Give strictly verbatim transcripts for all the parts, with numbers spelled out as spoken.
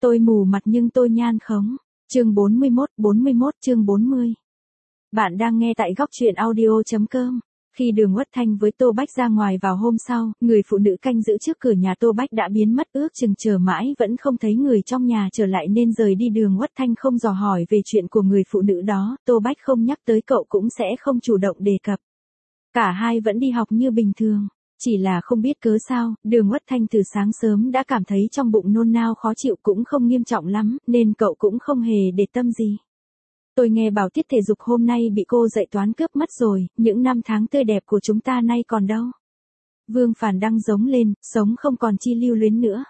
Tôi mù mặt nhưng tôi nhan khống. Chương bốn mươi mốt, bốn mươi mốt chương bốn mươi. Bạn đang nghe tại góc truyện audio chấm com. Khi Đường Uất Thanh với Tô Bách ra ngoài vào hôm sau, người phụ nữ canh giữ trước cửa nhà Tô Bách đã biến mất, ước chừng chờ mãi vẫn không thấy người trong nhà trở lại nên rời đi. Đường Uất Thanh không dò hỏi về chuyện của người phụ nữ đó, Tô Bách không nhắc tới cậu cũng sẽ không chủ động đề cập. Cả hai vẫn đi học như bình thường. Chỉ là không biết cớ sao, Đường Uất Thanh từ sáng sớm đã cảm thấy trong bụng nôn nao khó chịu, cũng không nghiêm trọng lắm, nên cậu cũng không hề để tâm gì. Tôi nghe bảo tiết thể dục hôm nay bị cô dạy toán cướp mất rồi, những năm tháng tươi đẹp của chúng ta nay còn đâu. Vương Phàn Đăng giống lên, sống không còn chi lưu luyến nữa.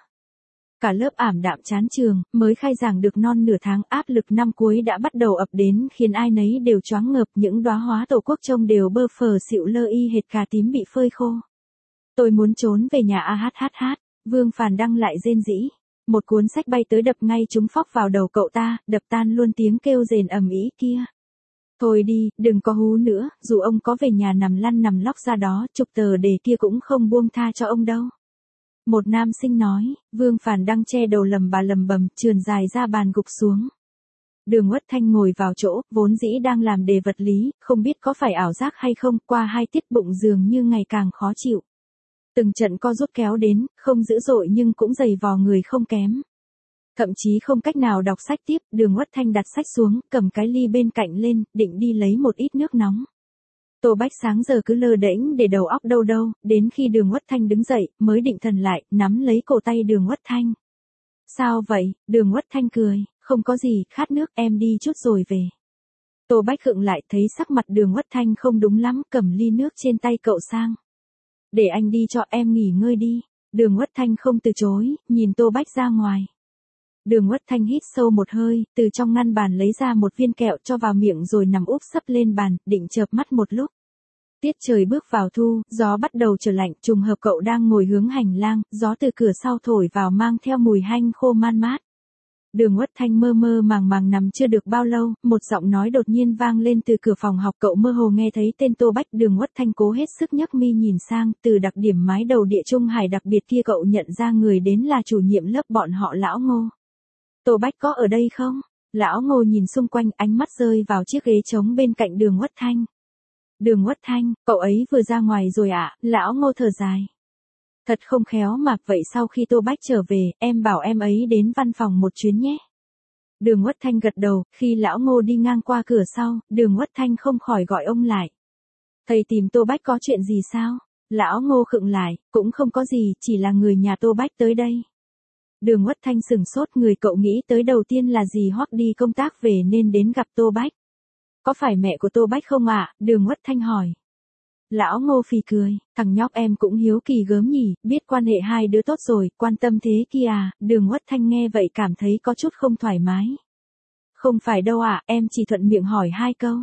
Cả lớp ảm đạm chán trường, mới khai giảng được non nửa tháng, áp lực năm cuối đã bắt đầu ập đến khiến ai nấy đều choáng ngợp, những đóa hoa tổ quốc trông đều bơ phờ xịu lơ y hệt cà tím bị phơi khô. Tôi muốn trốn về nhà a hát hát hát, Vương Phàn Đăng lại rên rỉ. Một cuốn sách bay tới đập ngay trúng phóc vào đầu cậu ta, đập tan luôn tiếng kêu rền ầm ĩ kia. Thôi đi, đừng có hú nữa, dù ông có về nhà nằm lăn nằm lóc ra đó, chục tờ đề kia cũng không buông tha cho ông đâu. Một nam sinh nói. Vương Phàn Đăng che đầu lầm bà lầm bầm, trườn dài ra bàn gục xuống. Đường Uất Thanh ngồi vào chỗ, vốn dĩ đang làm đề vật lý, không biết có phải ảo giác hay không, qua hai tiết bụng dường như ngày càng khó chịu. Từng trận co rút kéo đến, không dữ dội nhưng cũng dày vò người không kém. Thậm chí không cách nào đọc sách tiếp, Đường Uất Thanh đặt sách xuống, cầm cái ly bên cạnh lên, định đi lấy một ít nước nóng. Tô Bách sáng giờ cứ lơ đễnh để đầu óc đâu đâu, đến khi Đường Uất Thanh đứng dậy, mới định thần lại, nắm lấy cổ tay Đường Uất Thanh. Sao vậy? Đường Uất Thanh cười, không có gì, khát nước, em đi chút rồi về. Tô Bách khựng lại, thấy sắc mặt Đường Uất Thanh không đúng lắm, cầm ly nước trên tay cậu sang. Để anh đi cho, em nghỉ ngơi đi. Đường Uất Thanh không từ chối, nhìn Tô Bách ra ngoài. Đường Uất Thanh hít sâu một hơi, từ trong ngăn bàn lấy ra một viên kẹo cho vào miệng rồi nằm úp sấp lên bàn, định chợp mắt một lúc. Tiết trời bước vào thu, gió bắt đầu trở lạnh, trùng hợp cậu đang ngồi hướng hành lang, gió từ cửa sau thổi vào mang theo mùi hanh khô man mát. Đường Uất Thanh mơ mơ màng màng nằm chưa được bao lâu, một giọng nói đột nhiên vang lên từ cửa phòng học, cậu mơ hồ nghe thấy tên Tô Bách. Đường Uất Thanh cố hết sức nhấc mi nhìn sang, từ đặc điểm mái đầu địa trung hải đặc biệt kia cậu nhận ra người đến là chủ nhiệm lớp bọn họ Lão Ngô. Tô Bách có ở đây không? Lão Ngô nhìn xung quanh, ánh mắt rơi vào chiếc ghế trống bên cạnh Đường Uất Thanh. Đường Uất Thanh, cậu ấy vừa ra ngoài rồi ạ, à? Lão Ngô thở dài. Thật không khéo mà, vậy sau khi Tô Bách trở về, em bảo em ấy đến văn phòng một chuyến nhé. Đường Uất Thanh gật đầu, khi Lão Ngô đi ngang qua cửa sau, Đường Uất Thanh không khỏi gọi ông lại. Thầy tìm Tô Bách có chuyện gì sao? Lão Ngô khựng lại, cũng không có gì, chỉ là người nhà Tô Bách tới đây. Đường Uất Thanh sừng sốt, người cậu nghĩ tới đầu tiên là gì? Hoắc đi công tác về nên đến gặp Tô Bách. Có phải mẹ của Tô Bách không ạ? À? Đường Uất Thanh hỏi. Lão Ngô phì cười, thằng nhóc em cũng hiếu kỳ gớm nhỉ, biết quan hệ hai đứa tốt rồi, quan tâm thế kia à? Đường Uất Thanh nghe vậy cảm thấy có chút không thoải mái. Không phải đâu ạ, à, em chỉ thuận miệng hỏi hai câu.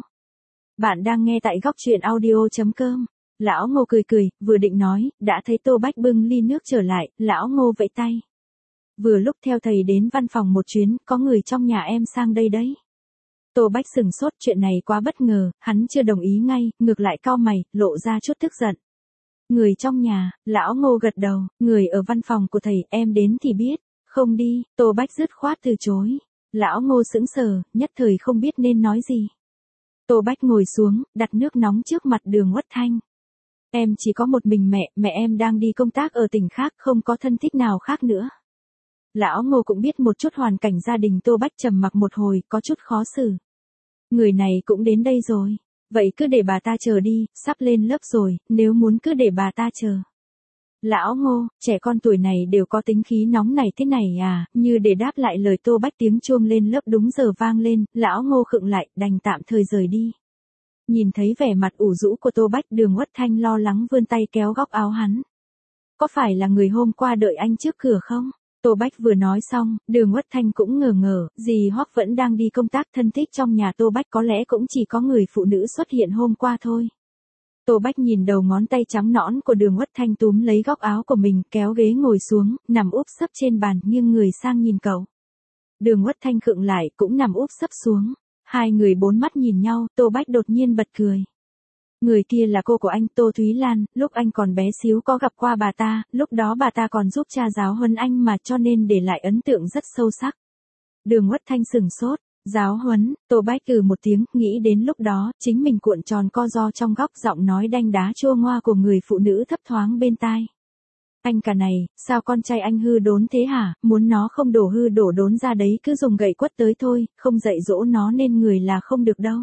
Bạn đang nghe tại góc truyện audio chấm com. Lão Ngô cười cười, vừa định nói, đã thấy Tô Bách bưng ly nước trở lại, Lão Ngô vẫy tay. Vừa lúc theo thầy đến văn phòng một chuyến, có người trong nhà em sang đây đấy. Tô Bách sừng sốt, chuyện này quá bất ngờ, hắn chưa đồng ý ngay, ngược lại cau mày, lộ ra chút tức giận. Người trong nhà, Lão Ngô gật đầu, người ở văn phòng của thầy, em đến thì biết, không đi, Tô Bách dứt khoát từ chối. Lão Ngô sững sờ, nhất thời không biết nên nói gì. Tô Bách ngồi xuống, đặt nước nóng trước mặt Đường Uất Thanh. Em chỉ có một mình mẹ, mẹ em đang đi công tác ở tỉnh khác, không có thân thích nào khác nữa. Lão Ngô cũng biết một chút hoàn cảnh gia đình Tô Bách, trầm mặc một hồi, có chút khó xử. Người này cũng đến đây rồi. Vậy cứ để bà ta chờ đi, sắp lên lớp rồi, nếu muốn cứ để bà ta chờ. Lão Ngô, trẻ con tuổi này đều có tính khí nóng này thế này à? Như để đáp lại lời Tô Bách, tiếng chuông lên lớp đúng giờ vang lên, Lão Ngô khựng lại, đành tạm thời rời đi. Nhìn thấy vẻ mặt ủ rũ của Tô Bách, Đường Uất Thanh lo lắng vươn tay kéo góc áo hắn. Có phải là người hôm qua đợi anh trước cửa không? Tô Bách vừa nói xong, Đường Uất Thanh cũng ngờ ngờ, dì Hoắc vẫn đang đi công tác, thân thích trong nhà Tô Bách có lẽ cũng chỉ có người phụ nữ xuất hiện hôm qua thôi. Tô Bách nhìn đầu ngón tay trắng nõn của Đường Uất Thanh, túm lấy góc áo của mình, kéo ghế ngồi xuống, nằm úp sấp trên bàn, nghiêng người sang nhìn cậu. Đường Uất Thanh khựng lại, cũng nằm úp sấp xuống. Hai người bốn mắt nhìn nhau, Tô Bách đột nhiên bật cười. Người kia là cô của anh, Tô Thúy Lan, lúc anh còn bé xíu có gặp qua bà ta, lúc đó bà ta còn giúp cha giáo huấn anh mà, cho nên để lại ấn tượng rất sâu sắc. Đường Uất Thanh sửng sốt, giáo huấn, Tô Bách cừ một tiếng, nghĩ đến lúc đó, chính mình cuộn tròn co ro trong góc, giọng nói đanh đá chua ngoa của người phụ nữ thấp thoáng bên tai. Anh cả này, sao con trai anh hư đốn thế hả, muốn nó không đổ hư đổ đốn ra đấy cứ dùng gậy quất tới thôi, không dạy dỗ nó nên người là không được đâu.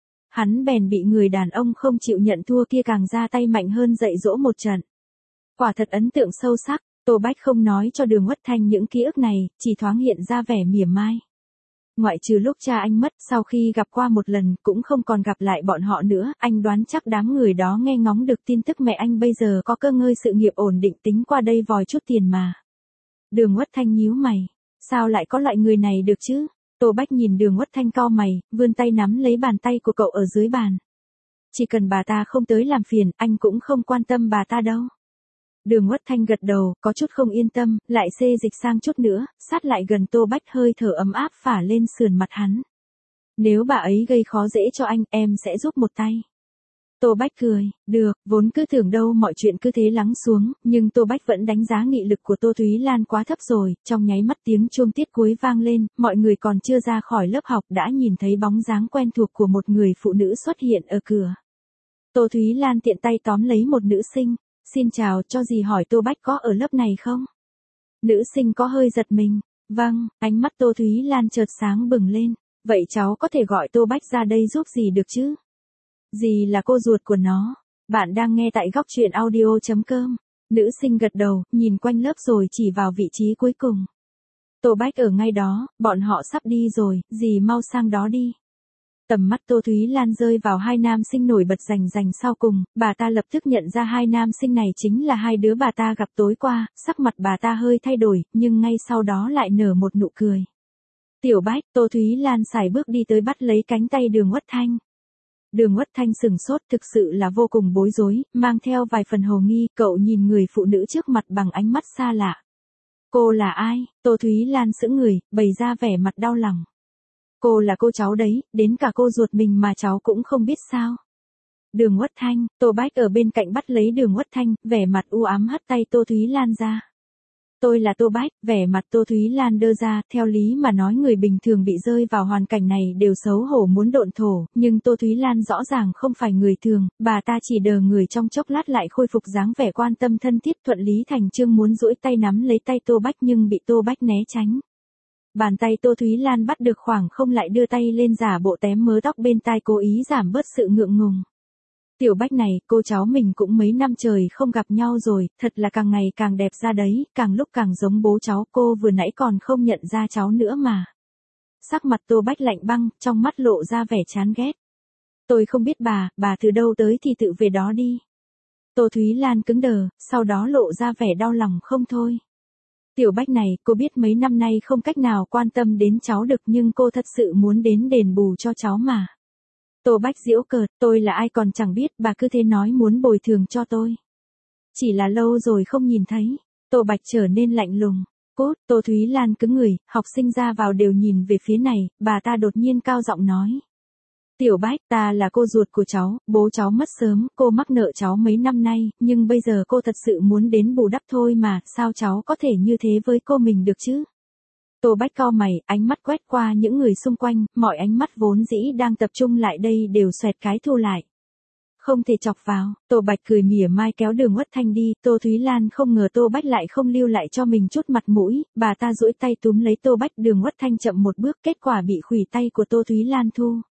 Hắn bèn bị người đàn ông không chịu nhận thua kia càng ra tay mạnh hơn dạy dỗ một trận. Quả thật ấn tượng sâu sắc, Tô Bách không nói cho Đường Uất Thanh những ký ức này, chỉ thoáng hiện ra vẻ mỉa mai. Ngoại trừ lúc cha anh mất, sau khi gặp qua một lần, cũng không còn gặp lại bọn họ nữa, anh đoán chắc đám người đó nghe ngóng được tin tức mẹ anh bây giờ có cơ ngơi sự nghiệp ổn định tính qua đây vòi chút tiền mà. Đường Uất Thanh nhíu mày, sao lại có loại người này được chứ? Tô Bách nhìn Đường Uất Thanh cau mày, vươn tay nắm lấy bàn tay của cậu ở dưới bàn. Chỉ cần bà ta không tới làm phiền, anh cũng không quan tâm bà ta đâu. Đường Uất Thanh gật đầu, có chút không yên tâm, lại xê dịch sang chút nữa, sát lại gần Tô Bách, hơi thở ấm áp phả lên sườn mặt hắn. Nếu bà ấy gây khó dễ cho anh, em sẽ giúp một tay. Tô Bách cười, được, vốn cứ tưởng đâu mọi chuyện cứ thế lắng xuống, nhưng Tô Bách vẫn đánh giá nghị lực của Tô Thúy Lan quá thấp rồi, trong nháy mắt tiếng chuông tiết cuối vang lên, mọi người còn chưa ra khỏi lớp học đã nhìn thấy bóng dáng quen thuộc của một người phụ nữ xuất hiện ở cửa. Tô Thúy Lan tiện tay tóm lấy một nữ sinh, xin chào, cho dì hỏi Tô Bách có ở lớp này không? Nữ sinh có hơi giật mình, vâng, ánh mắt Tô Thúy Lan chợt sáng bừng lên, vậy cháu có thể gọi Tô Bách ra đây giúp dì được chứ? Dì là cô ruột của nó. Bạn đang nghe tại góc truyện audio chấm com. Nữ sinh gật đầu, nhìn quanh lớp rồi chỉ vào vị trí cuối cùng. Tô Bách ở ngay đó, bọn họ sắp đi rồi, dì mau sang đó đi. Tầm mắt Tô Thúy Lan rơi vào hai nam sinh nổi bật rành rành sau cùng, bà ta lập tức nhận ra hai nam sinh này chính là hai đứa bà ta gặp tối qua, sắc mặt bà ta hơi thay đổi, nhưng ngay sau đó lại nở một nụ cười. Tiểu Bách, Tô Thúy Lan sải bước đi tới bắt lấy cánh tay Đường Uất Thanh. Đường Uất Thanh sừng sốt, thực sự là vô cùng bối rối, mang theo vài phần hồ nghi, cậu nhìn người phụ nữ trước mặt bằng ánh mắt xa lạ. Cô là ai? Tô Thúy Lan sững người, bày ra vẻ mặt đau lòng. Cô là cô cháu đấy, đến cả cô ruột mình mà cháu cũng không biết sao. Đường Uất Thanh, Tô Bách ở bên cạnh bắt lấy Đường Uất Thanh, vẻ mặt u ám hất tay Tô Thúy Lan ra. Tôi là Tô Bách, vẻ mặt Tô Thúy Lan đơ ra, theo lý mà nói người bình thường bị rơi vào hoàn cảnh này đều xấu hổ muốn độn thổ, nhưng Tô Thúy Lan rõ ràng không phải người thường, bà ta chỉ đờ người trong chốc lát lại khôi phục dáng vẻ quan tâm thân thiết, thuận lý thành chương muốn duỗi tay nắm lấy tay Tô Bách nhưng bị Tô Bách né tránh. Bàn tay Tô Thúy Lan bắt được khoảng không lại đưa tay lên giả bộ tém mớ tóc bên tai cố ý giảm bớt sự ngượng ngùng. Tiểu Bách này, cô cháu mình cũng mấy năm trời không gặp nhau rồi, thật là càng ngày càng đẹp ra đấy, càng lúc càng giống bố cháu, cô vừa nãy còn không nhận ra cháu nữa mà. Sắc mặt Tô Bách lạnh băng, trong mắt lộ ra vẻ chán ghét. Tôi không biết bà, bà từ đâu tới thì tự về đó đi. Tô Thúy Lan cứng đờ, sau đó lộ ra vẻ đau lòng không thôi. Tiểu Bách này, cô biết mấy năm nay không cách nào quan tâm đến cháu được nhưng cô thật sự muốn đến đền bù cho cháu mà. Tô Bách giễu cợt, tôi là ai còn chẳng biết, bà cứ thế nói muốn bồi thường cho tôi. Chỉ là lâu rồi không nhìn thấy. Tô Bách trở nên lạnh lùng. Cốt, Tô Thúy Lan cứng người, học sinh ra vào đều nhìn về phía này, bà ta đột nhiên cao giọng nói. Tiểu Bách, ta là cô ruột của cháu, bố cháu mất sớm, cô mắc nợ cháu mấy năm nay, nhưng bây giờ cô thật sự muốn đến bù đắp thôi mà, sao cháu có thể như thế với cô mình được chứ? Tô Bách cau mày, ánh mắt quét qua những người xung quanh, mọi ánh mắt vốn dĩ đang tập trung lại đây đều xoẹt cái thu lại. Không thể chọc vào, Tô Bách cười mỉa mai kéo Đường Uất Thanh đi, Tô Thúy Lan không ngờ Tô Bách lại không lưu lại cho mình chút mặt mũi, bà ta duỗi tay túm lấy Tô Bách, Đường Uất Thanh chậm một bước, kết quả bị khuỷu tay của Tô Thúy Lan thu.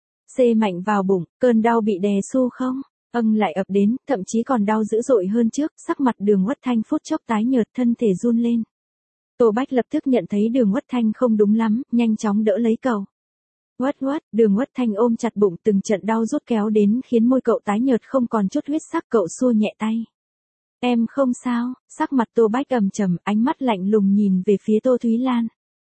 Xê mạnh vào bụng, cơn đau bị đè xu không, âng lại ập đến, thậm chí còn đau dữ dội hơn trước, sắc mặt Đường Uất Thanh phút chốc tái nhợt, thân thể run lên. Tô Bách lập tức nhận thấy Đường Uất Thanh không đúng lắm, nhanh chóng đỡ lấy cậu. Uất Uất, Đường Uất Thanh ôm chặt bụng, từng trận đau rút kéo đến khiến môi cậu tái nhợt không còn chút huyết sắc, cậu xua nhẹ tay. Em không sao, sắc mặt Tô Bách ầm trầm, ánh mắt lạnh lùng nhìn về phía Tô Thúy Lan.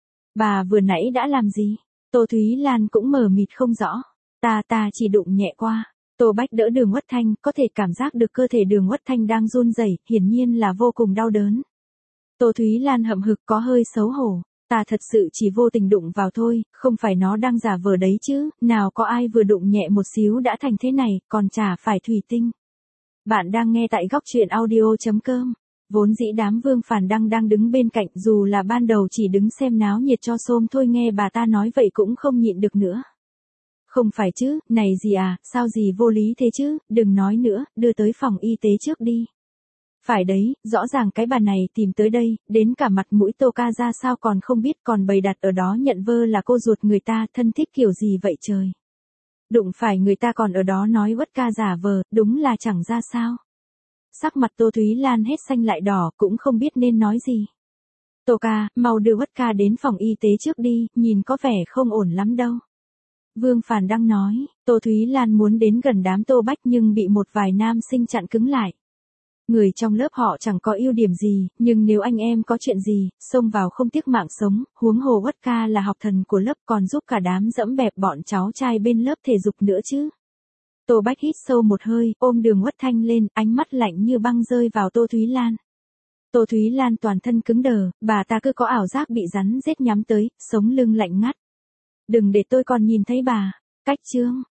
Bà vừa nãy đã làm gì? Tô Thúy Lan cũng mờ mịt không rõ. Ta ta chỉ đụng nhẹ qua. Tô Bách đỡ Đường Uất Thanh, có thể cảm giác được cơ thể Đường Uất Thanh đang run rẩy, hiển nhiên là vô cùng đau đớn. Tô Thúy Lan hậm hực có hơi xấu hổ. Ta thật sự chỉ vô tình đụng vào thôi, không phải nó đang giả vờ đấy chứ, nào có ai vừa đụng nhẹ một xíu đã thành thế này, còn chả phải thủy tinh. Bạn đang nghe tại góc truyện audio.com. Vốn dĩ đám Vương Phàn Đăng đang đứng bên cạnh, dù là ban đầu chỉ đứng xem náo nhiệt cho xôm thôi, nghe bà ta nói vậy cũng không nhịn được nữa. Không phải chứ, này gì à, sao gì vô lý thế chứ, đừng nói nữa, đưa tới phòng y tế trước đi. Phải đấy, rõ ràng cái bà này tìm tới đây, đến cả mặt mũi Tô Ca ra sao còn không biết, còn bày đặt ở đó nhận vơ là cô ruột người ta, thân thích kiểu gì vậy trời. Đụng phải người ta còn ở đó nói Uất Ca giả vờ, đúng là chẳng ra sao. Sắc mặt Tô Thúy Lan hết xanh lại đỏ, cũng không biết nên nói gì. Tô Ca, mau đưa Uất Ca đến phòng y tế trước đi, nhìn có vẻ không ổn lắm đâu. Vương Phàn Đăng nói, Tô Thúy Lan muốn đến gần đám Tô Bách nhưng bị một vài nam sinh chặn cứng lại. Người trong lớp họ chẳng có ưu điểm gì, nhưng nếu anh em có chuyện gì, xông vào không tiếc mạng sống, huống hồ Uất Ca là học thần của lớp còn giúp cả đám dẫm bẹp bọn cháu trai bên lớp thể dục nữa chứ. Tô Bách hít sâu một hơi, ôm Đường Uất Thanh lên, ánh mắt lạnh như băng rơi vào Tô Thúy Lan. Tô Thúy Lan toàn thân cứng đờ, bà ta cứ có ảo giác bị rắn rết nhắm tới, sống lưng lạnh ngắt. Đừng để tôi còn nhìn thấy bà. Cách chương.